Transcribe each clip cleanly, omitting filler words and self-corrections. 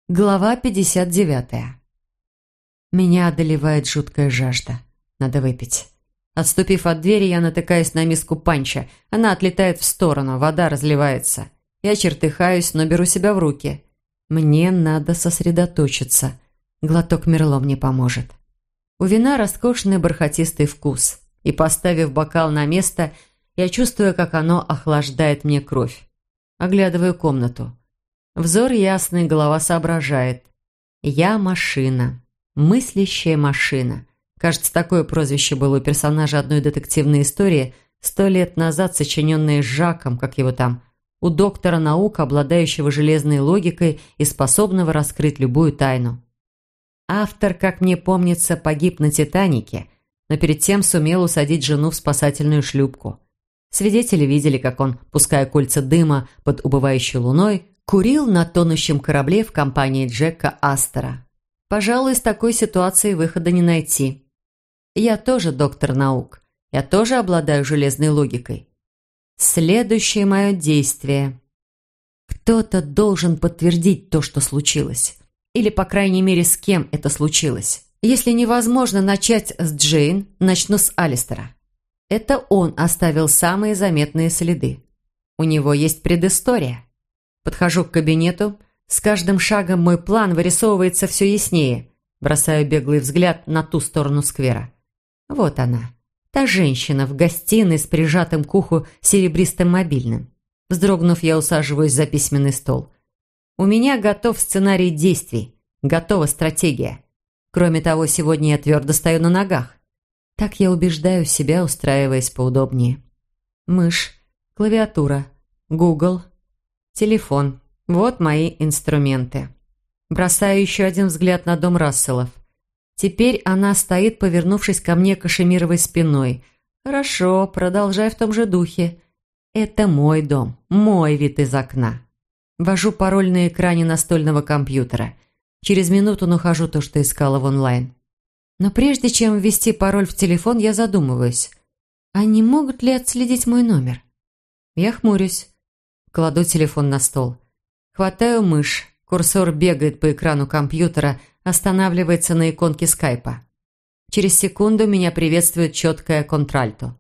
Глава 59. Меня одолевает жуткая жажда. Надо выпить. Отступив от двери, я натыкаюсь на миску панча. Она отлетает в сторону, вода разливается. Я чертыхаюсь, но беру себя в руки. Мне надо сосредоточиться. Глоток Мерло мне поможет. У вина роскошный бархатистый вкус. И, поставив бокал на место, я чувствую, как оно охлаждает мне кровь. Оглядываю комнату. Взор ясный, голова соображает. Я машина. Мыслящая машина. Кажется, такое прозвище было у персонажа одной детективной истории 100 лет назад, сочиненной Жаком, как его там, у доктора наук, обладающего железной логикой и способного раскрыть любую тайну. Автор, как мне помнится, погиб на «Титанике», но перед тем сумел усадить жену в спасательную шлюпку. Свидетели видели, как он, пуская кольца дыма под убывающей луной, курил на тонущем корабле в компании Джека Астера. Пожалуй, из такой ситуации выхода не найти. Я тоже доктор наук. Я тоже обладаю железной логикой. Следующее мое действие. Кто-то должен подтвердить то, что случилось. Или, по крайней мере, с кем это случилось. Если невозможно начать с Джейн, начну с Алистера. Это он оставил самые заметные следы. У него есть предыстория. Подхожу к кабинету. С каждым шагом мой план вырисовывается все яснее. Бросаю беглый взгляд на ту сторону сквера. Вот она. Та женщина в гостиной с прижатым к уху серебристым мобильным. Вздрогнув, я усаживаюсь за письменный стол. У меня готов сценарий действий. Готова стратегия. Кроме того, сегодня я твердо стою на ногах. Так я убеждаю себя, устраиваясь поудобнее. Мышь, клавиатура, Google, телефон. Вот мои инструменты. Бросаю еще один взгляд на дом Расселов. Теперь она стоит, повернувшись ко мне кашемировой спиной. Хорошо, продолжай в том же духе. Это мой дом, мой вид из окна. Ввожу пароль на экране настольного компьютера. Через минуту нахожу то, что искала в онлайн. Но прежде чем ввести пароль в телефон, я задумываюсь. А не могут ли отследить мой номер? Я хмурюсь. Кладу телефон на стол. Хватаю мышь. Курсор бегает по экрану компьютера, останавливается на иконке скайпа. Через секунду меня приветствует четкое контральто.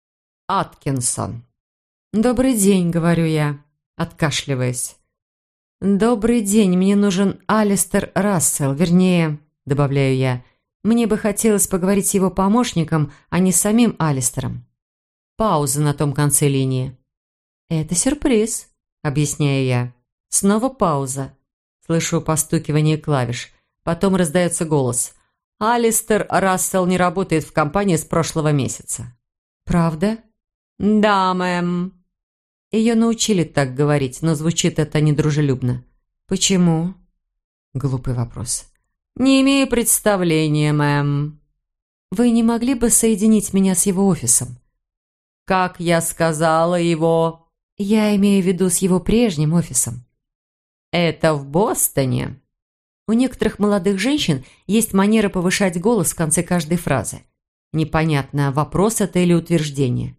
«Аткинсон». «Добрый день», — говорю я, откашливаясь. «Добрый день, мне нужен Алистер Рассел, вернее, — добавляю я, — мне бы хотелось поговорить с его помощником, а не с самим Алистером». Пауза на том конце линии. «Это сюрприз», — объясняю я. Снова пауза. Слышу постукивание клавиш. Потом раздается голос. «Алистер Рассел не работает в компании с прошлого месяца». «Правда?» «Да, мэм». Ее научили так говорить, но звучит это недружелюбно. «Почему?» Глупый вопрос. «Не имею представления, мэм». «Вы не могли бы соединить меня с его офисом?» «Как я сказала, его...» «Я имею в виду с его прежним офисом». «Это в Бостоне». У некоторых молодых женщин есть манера повышать голос в конце каждой фразы. Непонятно, вопрос это или утверждение.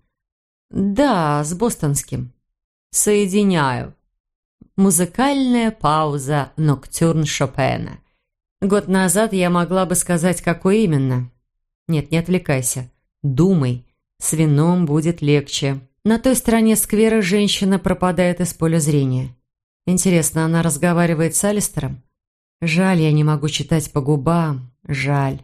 «Да, с бостонским». «Соединяю». Музыкальная пауза «Ноктюрн Шопена». Год назад я могла бы сказать, какой именно. Нет, не отвлекайся. Думай. С вином будет легче. На той стороне сквера женщина пропадает из поля зрения. Интересно, она разговаривает с Алистером? Жаль, я не могу читать по губам. Жаль.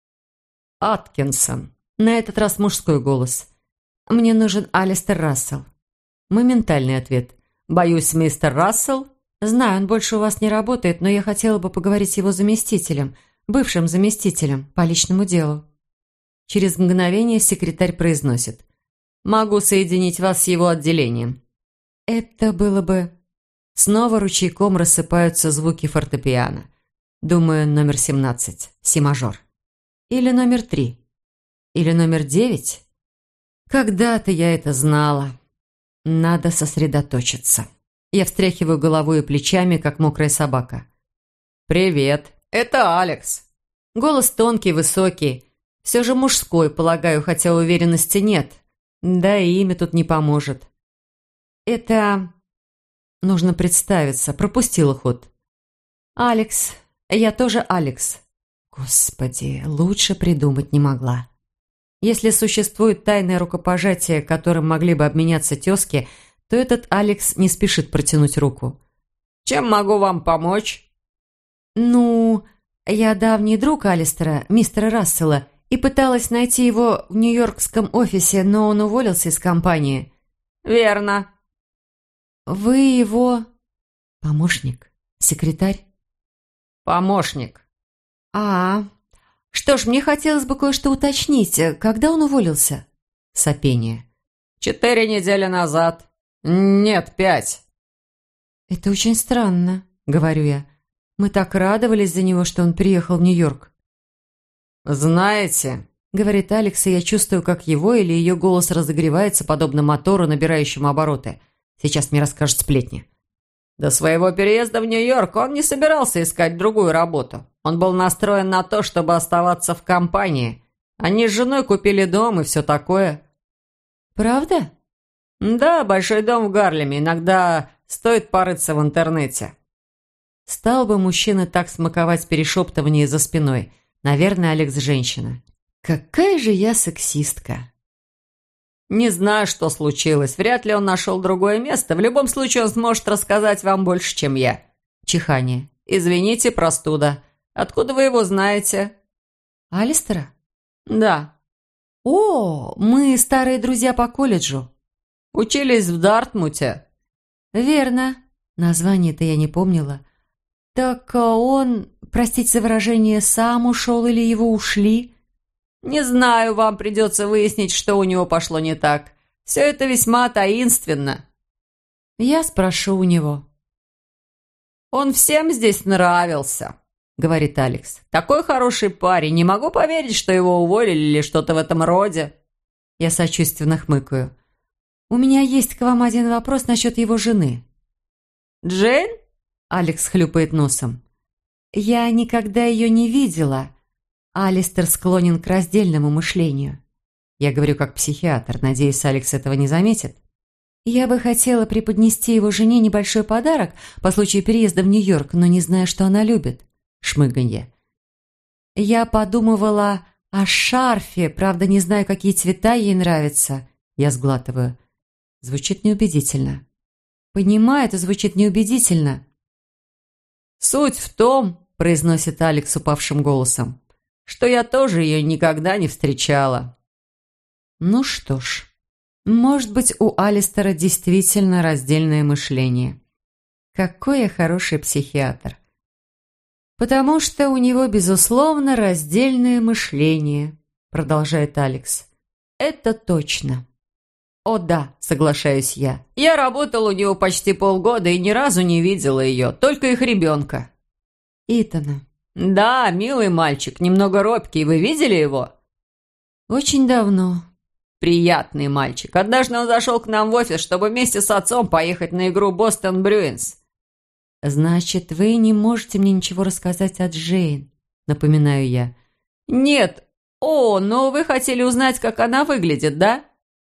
«Аткинсон». На этот раз мужской голос. «Мне нужен Алистер Рассел». Моментальный ответ. «Боюсь, мистер Рассел?» «Знаю, он больше у вас не работает, но я хотела бы поговорить с его заместителем, бывшим заместителем, по личному делу». Через мгновение секретарь произносит. «Могу соединить вас с его отделением». «Это было бы...» Снова ручейком рассыпаются звуки фортепиано. Думаю, номер 17, си-мажор. Или номер 3. Или номер 9. Когда-то я это знала. Надо сосредоточиться. Я встряхиваю головой и плечами, как мокрая собака. «Привет, это Алекс». Голос тонкий, высокий. Все же мужской, полагаю, хотя уверенности нет. Да и имя тут не поможет. Это... Нужно представиться. Пропустила ход. «Алекс. Я тоже Алекс». Господи, лучше придумать не могла. Если существует тайное рукопожатие, которым могли бы обменяться тезки, то этот Алекс не спешит протянуть руку. «Чем могу вам помочь?» «Ну, я давний друг Алистера, мистера Рассела, и пыталась найти его в нью-йоркском офисе, но он уволился из компании». «Верно». «Вы его помощник? Секретарь?» «Помощник». «А, что ж, мне хотелось бы кое-что уточнить. Когда он уволился?» Сопение. 4 недели назад. Нет, 5. «Это очень странно», — говорю я. «Мы так радовались за него, что он приехал в Нью-Йорк». «Знаете», — говорит Алекс, и я чувствую, как его или ее голос разогревается, подобно мотору, набирающему обороты. Сейчас мне расскажут сплетни. до своего переезда в Нью-Йорк он не собирался искать другую работу. Он был настроен на то, чтобы оставаться в компании. Они с женой купили дом и все такое. «Правда?» Да, большой дом в Гарлеме. Иногда стоит порыться в интернете. Стал бы мужчина так смаковать перешептывание за спиной. Наверное, Алекс женщина. Какая же я сексистка. Не знаю, что случилось. Вряд ли он нашел другое место. В любом случае, он сможет рассказать вам больше, чем я. Чихание. Извините, простуда. Откуда вы его знаете? Алистера? Да. О, мы старые друзья по колледжу. Учились в Дартмуте. Верно. Название-то я не помнила. Так он, простите за выражение, сам ушел или его ушли? Не знаю, вам придется выяснить, что у него пошло не так. Все это весьма таинственно. Я спрошу у него. Он всем здесь нравился, говорит Алекс. Такой хороший парень. Не могу поверить, что его уволили или что-то в этом роде. Я сочувственно хмыкаю. У меня есть к вам один вопрос насчет его жены. Джейн? Алекс хлюпает носом. Я никогда ее не видела. Алистер склонен к раздельному мышлению. Я говорю как психиатр, надеюсь, Алекс этого не заметит. Я бы хотела преподнести его жене небольшой подарок по случаю переезда в Нью-Йорк, но не знаю, что она любит. Шмыганье. Я подумывала о шарфе, правда, не знаю, какие цвета ей нравятся. Я сглатываю. Звучит неубедительно. Понимаю, это звучит неубедительно. Суть в том, произносит Алекс упавшим голосом, что я тоже ее никогда не встречала. Ну что ж, может быть, у Алистера действительно раздельное мышление. Какой я хороший психиатр. Потому что у него, безусловно, раздельное мышление, продолжает Алекс. Это точно. О да, соглашаюсь я. Я работал у него почти полгода и ни разу не видела ее, только их ребенка. Итана. Да, милый мальчик, немного робкий. Вы видели его? Очень давно. Приятный мальчик. Однажды он зашел к нам в офис, чтобы вместе с отцом поехать на игру Бостон Брюинс. Значит, вы не можете мне ничего рассказать о Джейн, напоминаю я. Нет. О, но вы хотели узнать, как она выглядит, да?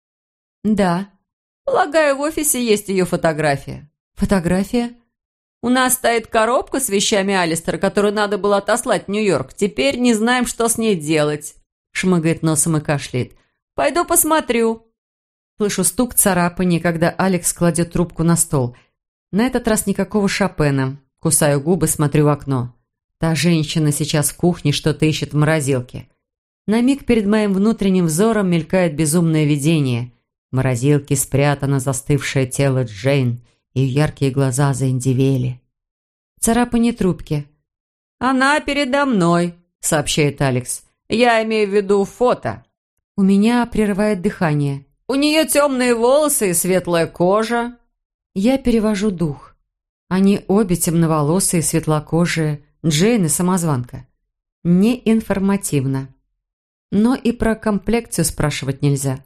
Да. Полагаю, в офисе есть ее фотография. Фотография? У нас стоит коробка с вещами Алистера, которую надо было отослать в Нью-Йорк. Теперь не знаем, что с ней делать. Шмыгает носом и кашляет. Пойду посмотрю. Слышу стук, царапанье, когда Алекс кладет трубку на стол. На этот раз никакого Шопена. Кусаю губы, смотрю в окно. Та женщина сейчас в кухне что-то ищет в морозилке. На миг перед моим внутренним взором мелькает безумное видение. В морозилке спрятано застывшее тело Джейн, и яркие глаза заиндивели. Царапанье трубки. «Она передо мной», — сообщает Алекс. «Я имею в виду фото». У меня прерывает дыхание. «У нее темные волосы и светлая кожа». Я перевожу дух. Они обе темноволосые, светлокожие, Джейн и самозванка. Неинформативно. Но и про комплекцию спрашивать нельзя.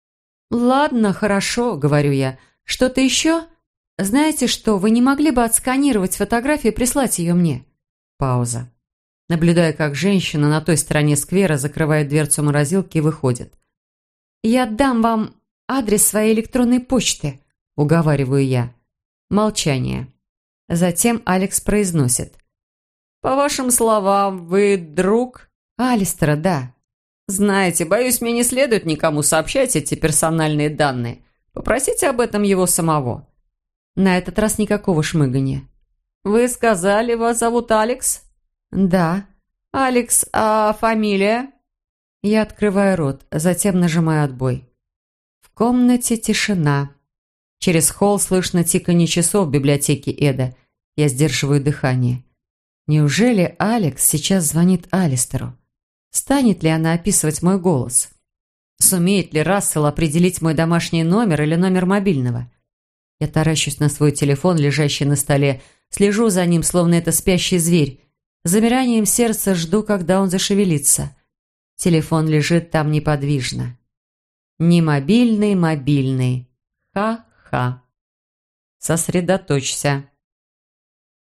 «Ладно, хорошо», — говорю я. «Что-то еще? Знаете что, вы не могли бы отсканировать фотографию и прислать ее мне?» Пауза. Наблюдая, как женщина на той стороне сквера закрывает дверцу морозилки и выходит. «Я дам вам адрес своей электронной почты», — уговариваю я. Молчание. Затем Алекс произносит. По вашим словам, вы друг Алистера, да. Знаете, боюсь, мне не следует никому сообщать эти персональные данные. Попросите об этом его самого. На этот раз никакого шмыгания. Вы сказали, вас зовут Алекс? Да. Алекс, а фамилия? Я открываю рот, затем нажимаю отбой. В комнате тишина. Через холл слышно тиканье часов в библиотеке Эда. Я сдерживаю дыхание. Неужели Алекс сейчас звонит Алистеру? Станет ли она описывать мой голос? Сумеет ли Рассел определить мой домашний номер или номер мобильного? Я таращусь на свой телефон, лежащий на столе, слежу за ним, словно это спящий зверь. С замиранием сердца жду, когда он зашевелится. Телефон лежит там неподвижно. Не мобильный, мобильный. Ха-ха. Сосредоточься.